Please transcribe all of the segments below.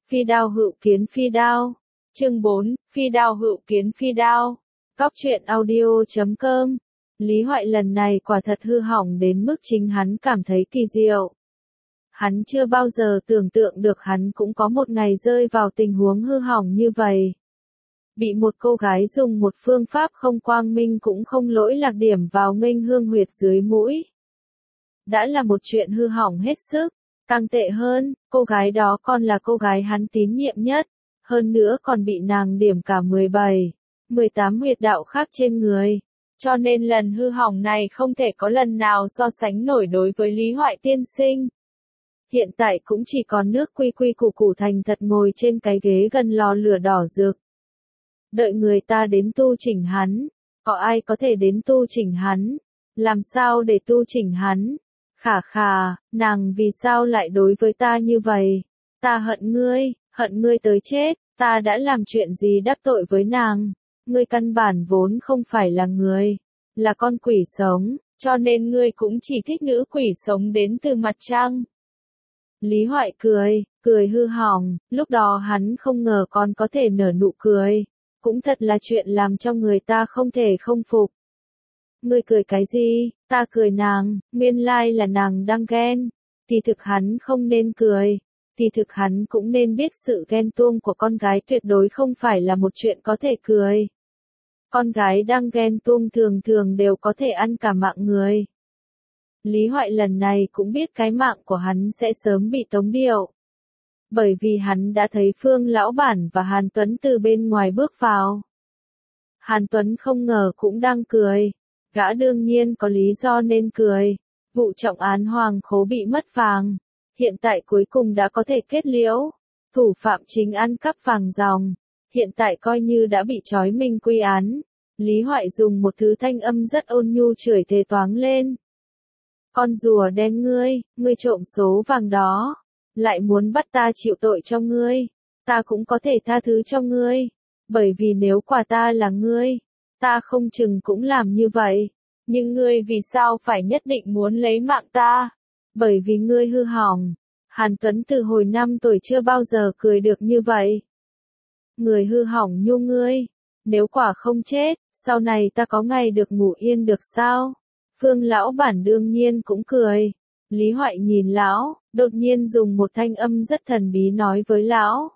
Phi đao hữu kiến phi đao. Chương 4, phi đao hữu kiến phi đao. Cóc truyện audio.com. Lý Hoại lần này quả thật hư hỏng đến mức chính hắn cảm thấy kỳ diệu. Hắn chưa bao giờ tưởng tượng được hắn cũng có một ngày rơi vào tình huống hư hỏng như vậy. Bị một cô gái dùng một phương pháp không quang minh cũng không lỗi lạc điểm vào nghênh hương huyệt dưới mũi. Đã là một chuyện hư hỏng hết sức. Càng tệ hơn, cô gái đó còn là cô gái hắn tín nhiệm nhất, hơn nữa còn bị nàng điểm cả 17, 18 huyệt đạo khác trên người. Cho nên lần hư hỏng này không thể có lần nào so sánh nổi đối với Lý Hoại tiên sinh. Hiện tại cũng chỉ còn nước quy quy củ củ thành thật ngồi trên cái ghế gần lò lửa đỏ rực. Đợi người ta đến tu chỉnh hắn, có ai có thể đến tu chỉnh hắn? Làm sao để tu chỉnh hắn? Khả khà, nàng vì sao lại đối với ta như vậy? Ta hận ngươi tới chết, ta đã làm chuyện gì đắc tội với nàng? Ngươi căn bản vốn không phải là người, là con quỷ sống, cho nên ngươi cũng chỉ thích nữ quỷ sống đến từ mặt trăng. Lý Hoại cười hư hỏng, lúc đó hắn không ngờ con có thể nở nụ cười, cũng thật là chuyện làm cho người ta không thể không phục. Ngươi cười cái gì? Ta cười nàng, nguyên lai là nàng đang ghen. Thì thực hắn không nên cười. Thì thực hắn cũng nên biết sự ghen tuông của con gái tuyệt đối không phải là một chuyện có thể cười. Con gái đang ghen tuông thường thường đều có thể ăn cả mạng người. Lý Hoại lần này cũng biết cái mạng của hắn sẽ sớm bị tống điệu. Bởi vì hắn đã thấy Phương Lão Bản và Hàn Tuấn từ bên ngoài bước vào. Hàn Tuấn không ngờ cũng đang cười. Gã đương nhiên có lý do nên cười. Vụ trọng án Hoàng Khố bị mất vàng. Hiện tại cuối cùng đã có thể kết liễu. Thủ phạm chính ăn cắp vàng ròng. Hiện tại coi như đã bị trói mình quy án. Lý Hoại dùng một thứ thanh âm rất ôn nhu chửi thề toáng lên. Con rùa đen ngươi trộm số vàng đó. Lại muốn bắt ta chịu tội cho ngươi. Ta cũng có thể tha thứ cho ngươi. Bởi vì nếu quả ta là ngươi, ta không chừng cũng làm như vậy. Nhưng ngươi vì sao phải nhất định muốn lấy mạng ta? Bởi vì ngươi hư hỏng. Hàn Tuấn từ hồi 5 tuổi chưa bao giờ cười được như vậy. Người hư hỏng nhu ngươi. Nếu quả không chết, sau này ta có ngày được ngủ yên được sao? Phương Lão Bản đương nhiên cũng cười. Lý Hoại nhìn lão, đột nhiên dùng một thanh âm rất thần bí nói với lão.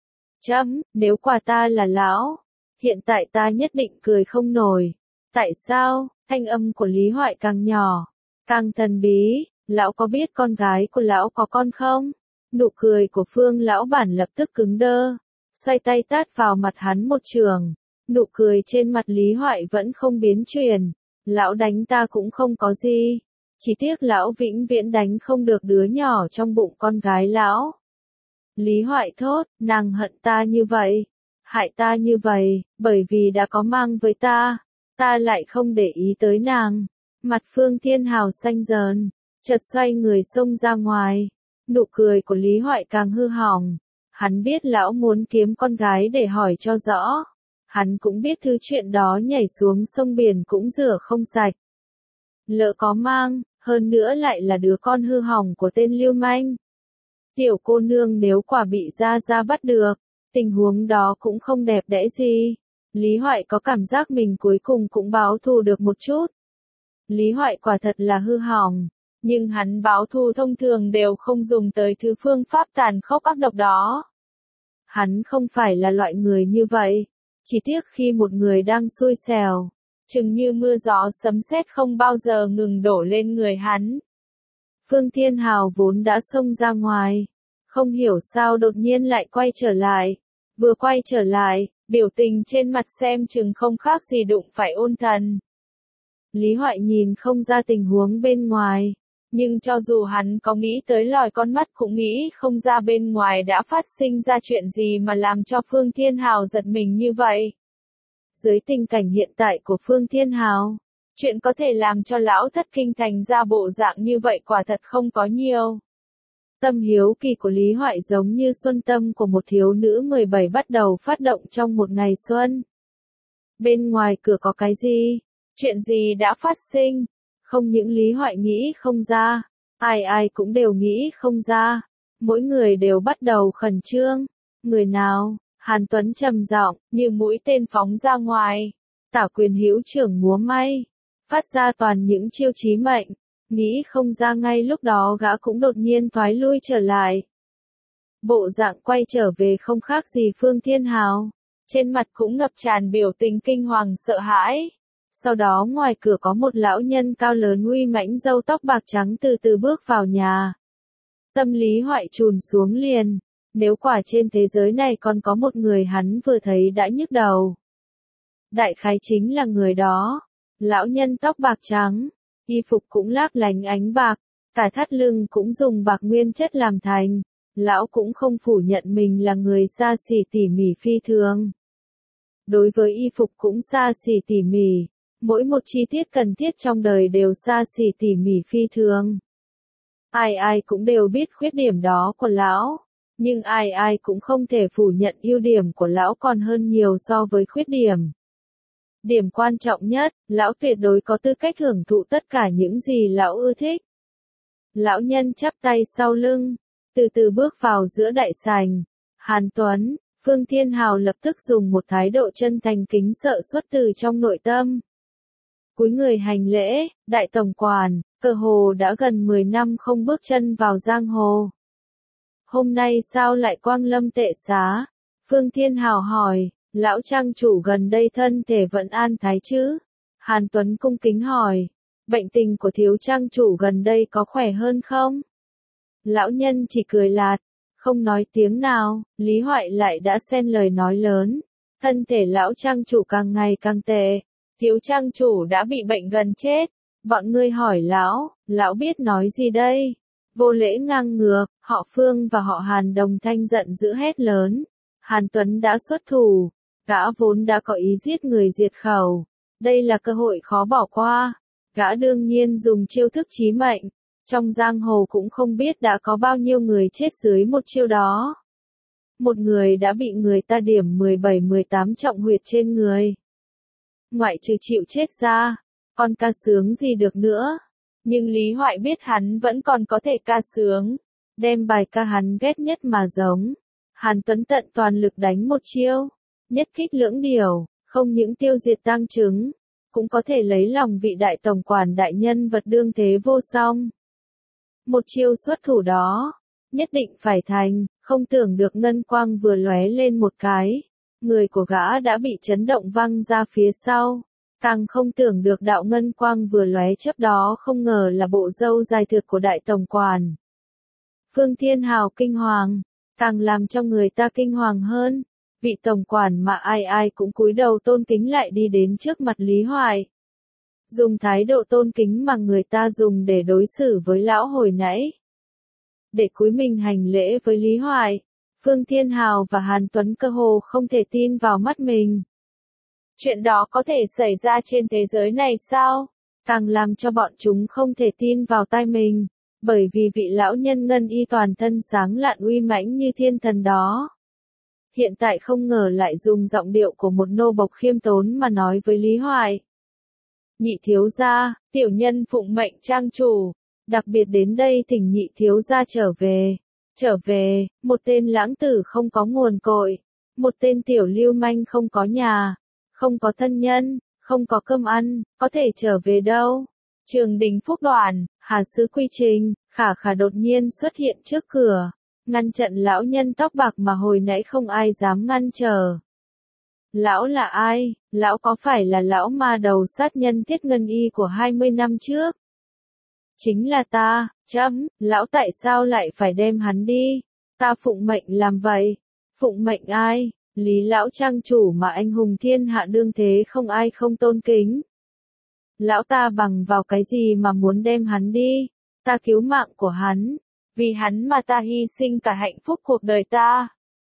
Nếu quả ta là lão, hiện tại ta nhất định cười không nổi. Tại sao? Thanh âm của Lý Hoại càng nhỏ, càng thần bí. Lão có biết con gái của lão có con không? Nụ cười của Phương Lão Bản lập tức cứng đơ, xoay tay tát vào mặt hắn một trường. Nụ cười trên mặt Lý Hoại vẫn không biến chuyển. Lão đánh ta cũng không có gì. Chỉ tiếc lão vĩnh viễn đánh không được đứa nhỏ trong bụng con gái lão. Lý Hoại thốt, nàng hận ta như vậy, hại ta như vậy, bởi vì đã có mang với ta lại không để ý tới nàng. Mặt Phương Thiên Hào xanh dờn, chợt xoay người xông ra ngoài. Nụ cười của Lý Hoại càng hư hỏng. Hắn biết lão muốn kiếm con gái để hỏi cho rõ. Hắn cũng biết thứ chuyện đó nhảy xuống sông biển cũng rửa không sạch. Lỡ có mang, hơn nữa lại là đứa con hư hỏng của tên lưu manh. Tiểu cô nương nếu quả bị Gia bắt được, tình huống đó cũng không đẹp đẽ gì. Lý Hoại có cảm giác mình cuối cùng cũng báo thù được một chút. Lý Hoại quả thật là hư hỏng, nhưng hắn báo thù thông thường đều không dùng tới thứ phương pháp tàn khốc ác độc đó. Hắn không phải là loại người như vậy, chỉ tiếc khi một người đang xui xẻo, chừng như mưa gió sấm sét không bao giờ ngừng đổ lên người hắn. Phương Thiên Hào vốn đã xông ra ngoài, không hiểu sao đột nhiên lại quay trở lại. Vừa quay trở lại, biểu tình trên mặt xem chừng không khác gì đụng phải ôn thần. Lý Hoại nhìn không ra tình huống bên ngoài, nhưng cho dù hắn có nghĩ tới lòi con mắt cũng nghĩ không ra bên ngoài đã phát sinh ra chuyện gì mà làm cho Phương Thiên Hào giật mình như vậy. Dưới tình cảnh hiện tại của Phương Thiên Hào, chuyện có thể làm cho lão thất kinh thành ra bộ dạng như vậy quả thật không có nhiều. Tâm hiếu kỳ của Lý Hoại giống như xuân tâm của một thiếu nữ 17 bắt đầu phát động trong một ngày xuân. Bên ngoài cửa có cái gì? Chuyện gì đã phát sinh? Không những Lý Hoại nghĩ không ra, ai cũng đều nghĩ không ra. Mỗi người đều bắt đầu khẩn trương. Người nào? Hàn Tuấn trầm giọng, như mũi tên phóng ra ngoài. Tả Quyền hữu trưởng múa may, phát ra toàn những chiêu chí mệnh. Nghĩ không ra ngay lúc đó gã cũng đột nhiên thoái lui trở lại. Bộ dạng quay trở về không khác gì Phương Thiên Hào. Trên mặt cũng ngập tràn biểu tình kinh hoàng sợ hãi. Sau đó ngoài cửa có một lão nhân cao lớn uy mãnh râu tóc bạc trắng từ từ bước vào nhà. Tâm lý Hoại trùn xuống liền. Nếu quả trên thế giới này còn có một người hắn vừa thấy đã nhức đầu. Đại khái chính là người đó. Lão nhân tóc bạc trắng, y phục cũng láp lánh ánh bạc, cả thắt lưng cũng dùng bạc nguyên chất làm thành. Lão cũng không phủ nhận mình là người xa xỉ tỉ mỉ phi thường. Đối với y phục cũng xa xỉ tỉ mỉ, mỗi một chi tiết cần thiết trong đời đều xa xỉ tỉ mỉ phi thường. Ai ai cũng đều biết khuyết điểm đó của lão, nhưng ai ai cũng không thể phủ nhận ưu điểm của lão còn hơn nhiều so với khuyết điểm. Điểm quan trọng nhất, lão tuyệt đối có tư cách hưởng thụ tất cả những gì lão ưa thích. Lão nhân chắp tay sau lưng, từ từ bước vào giữa đại sảnh. Hàn Tuấn, Phương Thiên Hào lập tức dùng một thái độ chân thành kính sợ xuất từ trong nội tâm. Cúi người hành lễ, đại tổng quản, cơ hồ đã gần 10 năm không bước chân vào giang hồ. Hôm nay sao lại quang lâm tệ xá? Phương Thiên Hào hỏi, lão trang chủ gần đây thân thể vẫn an thái chứ? Hàn Tuấn cung kính hỏi, bệnh tình của thiếu trang chủ gần đây có khỏe hơn không? Lão nhân chỉ cười lạt, không nói tiếng nào. Lý Hoại lại đã xen lời nói lớn, thân thể lão trang chủ càng ngày càng tệ, thiếu trang chủ đã bị bệnh gần chết. Bọn ngươi hỏi lão biết nói gì đây? Vô lễ ngang ngược, họ Phương và họ Hàn đồng thanh giận dữ hét lớn. Hàn Tuấn đã xuất thủ, gã vốn đã có ý giết người diệt khẩu. Đây là cơ hội khó bỏ qua. Gã đương nhiên dùng chiêu thức chí mệnh. Trong giang hồ cũng không biết đã có bao nhiêu người chết dưới một chiêu đó. Một người đã bị người ta điểm 17-18 trọng huyệt trên người. Ngoại trừ chịu chết ra, còn ca sướng gì được nữa. Nhưng Lý Hoại biết hắn vẫn còn có thể ca sướng, đem bài ca hắn ghét nhất mà giống. Hàn Tuấn tận toàn lực đánh một chiêu, nhất kích lưỡng điều, không những tiêu diệt tang chứng, cũng có thể lấy lòng vị đại tổng quản đại nhân vật đương thế vô song. Một chiêu xuất thủ đó, nhất định phải thành, không tưởng được ngân quang vừa lóe lên một cái. Người của gã đã bị chấn động văng ra phía sau. Càng không tưởng được đạo ngân quang vừa lóe chớp đó không ngờ là bộ râu dài thượt của đại tổng quản. Phương Thiên Hào kinh hoàng, càng làm cho người ta kinh hoàng hơn. Vị tổng quản mà ai ai cũng cúi đầu tôn kính lại đi đến trước mặt Lý Hoại. Dùng thái độ tôn kính mà người ta dùng để đối xử với lão hồi nãy. Để cúi mình hành lễ với Lý Hoại, Phương Thiên Hào và Hàn Tuấn cơ hồ không thể tin vào mắt mình. Chuyện đó có thể xảy ra trên thế giới này sao? Càng làm cho bọn chúng không thể tin vào tai mình, bởi vì vị lão nhân ngân y toàn thân sáng lạn uy mãnh như thiên thần đó. Hiện tại không ngờ lại dùng giọng điệu của một nô bộc khiêm tốn mà nói với Lý Hoại. Nhị thiếu gia, tiểu nhân phụng mệnh trang chủ, đặc biệt đến đây thỉnh nhị thiếu gia trở về. Trở về, một tên lãng tử không có nguồn cội, một tên tiểu lưu manh không có nhà, không có thân nhân, không có cơm ăn, có thể trở về đâu. Trường Đình Phúc Đoàn, Hà Sứ Quy Trình, Khả Khả đột nhiên xuất hiện trước cửa, ngăn chặn lão nhân tóc bạc mà hồi nãy không ai dám ngăn trở. Lão là ai? Lão có phải là lão ma đầu sát nhân Thiết Ngân Y của 20 năm trước? Chính là ta, lão tại sao lại phải đem hắn đi? Ta phụng mệnh làm vậy. Phụng mệnh ai? Lý lão trang chủ mà anh hùng thiên hạ đương thế không ai không tôn kính. Lão ta bằng vào cái gì mà muốn đem hắn đi? Ta cứu mạng của hắn. Vì hắn mà ta hy sinh cả hạnh phúc cuộc đời ta.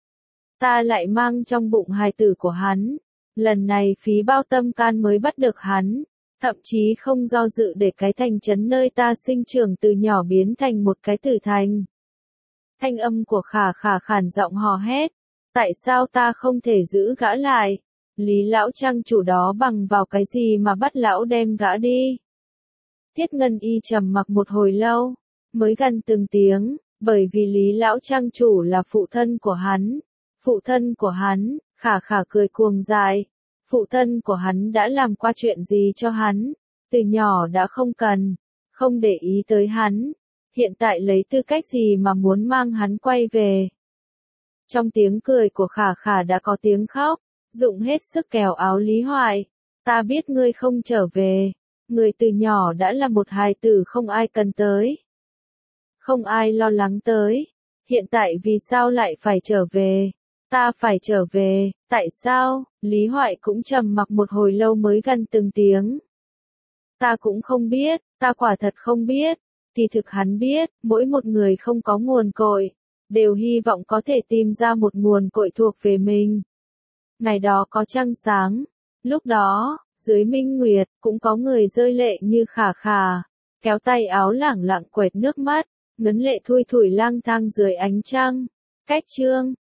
Ta lại mang trong bụng hài tử của hắn. Lần này phí bao tâm can mới bắt được hắn. Thậm chí không do dự để cái thành trấn nơi ta sinh trưởng từ nhỏ biến thành một cái tử thành. Thanh âm của Khả Khả khản giọng hò hét. Tại sao ta không thể giữ gã lại? Lý lão trang chủ đó bằng vào cái gì mà bắt lão đem gã đi? Thiết Ngân Y trầm mặc một hồi lâu, mới gằn từng tiếng, bởi vì Lý lão trang chủ là phụ thân của hắn. Phụ thân của hắn, Khả Khả cười cuồng dại. Phụ thân của hắn đã làm qua chuyện gì cho hắn? Từ nhỏ đã không để ý tới hắn. Hiện tại lấy tư cách gì mà muốn mang hắn quay về? Trong tiếng cười của Khả Khả đã có tiếng khóc, dụng hết sức kéo áo Lý Hoại. Ta biết ngươi không trở về. Ngươi từ nhỏ đã là một hài tử không ai cần tới. Không ai lo lắng tới. Hiện tại vì sao lại phải trở về? Ta phải trở về, tại sao? Lý Hoại cũng trầm mặc một hồi lâu mới gằn từng tiếng. Ta cũng không biết, ta quả thật không biết. Kỳ thực hắn biết, mỗi một người không có nguồn cội, đều hy vọng có thể tìm ra một nguồn cội thuộc về mình. Ngày đó có trăng sáng, lúc đó, dưới minh nguyệt, cũng có người rơi lệ như Khả Khả, kéo tay áo lẳng lặng quệt nước mắt, ngấn lệ thui thủi lang thang dưới ánh trăng. Cách chương